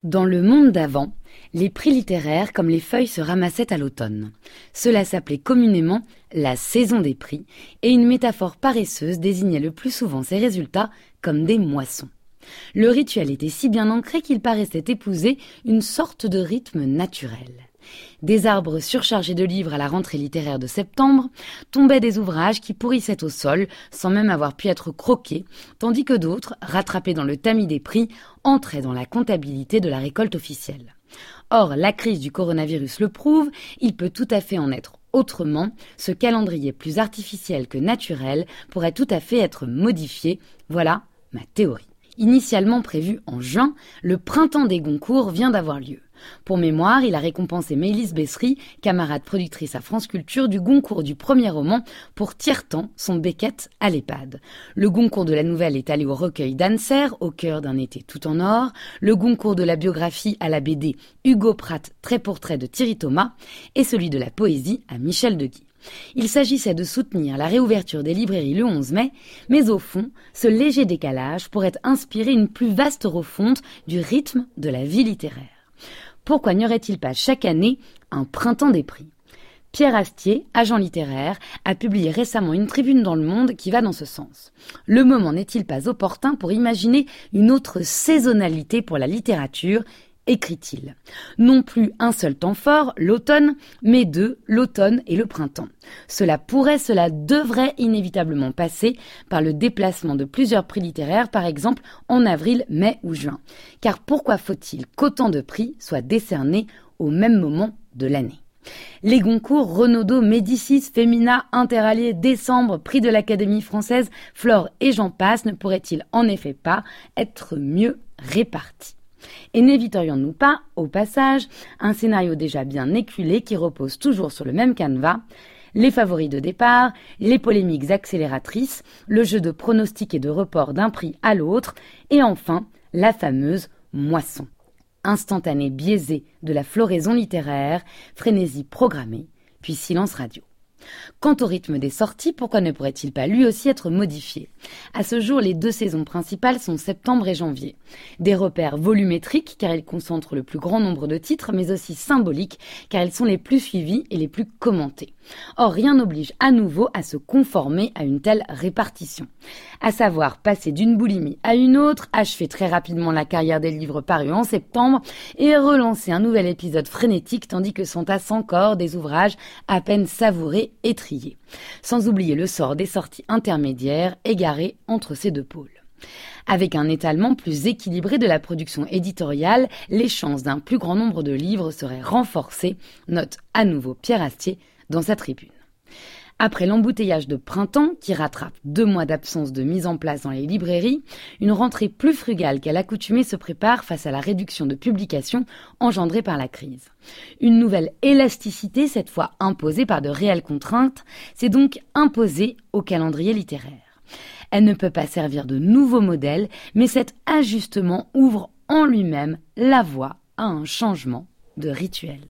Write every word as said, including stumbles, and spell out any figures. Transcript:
Dans le monde d'avant, les prix littéraires comme les feuilles se ramassaient à l'automne. Cela s'appelait communément la saison des prix et une métaphore paresseuse désignait le plus souvent ces résultats comme des moissons. Le rituel était si bien ancré qu'il paraissait épouser une sorte de rythme naturel. Des arbres surchargés de livres à la rentrée littéraire de septembre, tombaient des ouvrages qui pourrissaient au sol sans même avoir pu être croqués, tandis que d'autres, rattrapés dans le tamis des prix, entraient dans la comptabilité de la récolte officielle. Or, la crise du coronavirus le prouve, il peut tout à fait en être autrement, ce calendrier plus artificiel que naturel pourrait tout à fait être modifié, voilà ma théorie. Initialement prévu en juin, le printemps des Goncourt vient d'avoir lieu. Pour mémoire, il a récompensé Maëlys Bessery, camarade productrice à France Culture, du Goncourt du premier roman pour Tiers-temps, son Beckett à l'EHPAD. Le Goncourt de la nouvelle est allé au recueil d'Anser, Au cœur d'un été tout en or. Le Goncourt de la biographie à la B D Hugo Pratt, Trait pour trait de Thierry Thomas. Et celui de la poésie à Michel Deguy. Il s'agissait de soutenir la réouverture des librairies le onze mai, mais au fond, ce léger décalage pourrait inspirer une plus vaste refonte du rythme de la vie littéraire. Pourquoi n'y aurait-il pas chaque année un printemps des prix ? Pierre Astier, agent littéraire, a publié récemment une tribune dans Le Monde qui va dans ce sens. Le moment n'est-il pas opportun pour imaginer une autre saisonnalité pour la littérature ? Écrit-il. Non plus un seul temps fort, l'automne, mais deux, l'automne et le printemps. Cela pourrait, cela devrait inévitablement passer par le déplacement de plusieurs prix littéraires, par exemple en avril, mai ou juin. Car pourquoi faut-il qu'autant de prix soient décernés au même moment de l'année ? Les Goncourt, Renaudot, Médicis, Femina, Interallié, Décembre, prix de l'Académie française, Flore et j'en passe ne pourraient-ils en effet pas être mieux répartis ? Et n'éviterions-nous pas, au passage, un scénario déjà bien éculé qui repose toujours sur le même canevas, les favoris de départ, les polémiques accélératrices, le jeu de pronostics et de report d'un prix à l'autre, et enfin, la fameuse moisson. Instantané biaisé de la floraison littéraire, frénésie programmée, puis silence radio. Quant au rythme des sorties, pourquoi ne pourrait-il pas lui aussi être modifié ? À ce jour, les deux saisons principales sont septembre et janvier. Des repères volumétriques, car ils concentrent le plus grand nombre de titres, mais aussi symboliques, car ils sont les plus suivis et les plus commentés. Or, rien n'oblige à nouveau à se conformer à une telle répartition. À savoir, passer d'une boulimie à une autre, achever très rapidement la carrière des livres parus en septembre, et relancer un nouvel épisode frénétique, tandis que s'entassent encore des ouvrages à peine savourés et triés. Sans oublier le sort des sorties intermédiaires, égarées entre ces deux pôles. Avec un étalement plus équilibré de la production éditoriale, les chances d'un plus grand nombre de livres seraient renforcées, note à nouveau Pierre Astier dans sa tribune. Après l'embouteillage de printemps, qui rattrape deux mois d'absence de mise en place dans les librairies, une rentrée plus frugale qu'à l'accoutumée se prépare face à la réduction de publications engendrée par la crise. Une nouvelle élasticité, cette fois imposée par de réelles contraintes, s'est donc imposée au calendrier littéraire. Elle ne peut pas servir de nouveau modèle, mais cet ajustement ouvre en lui-même la voie à un changement de rituel.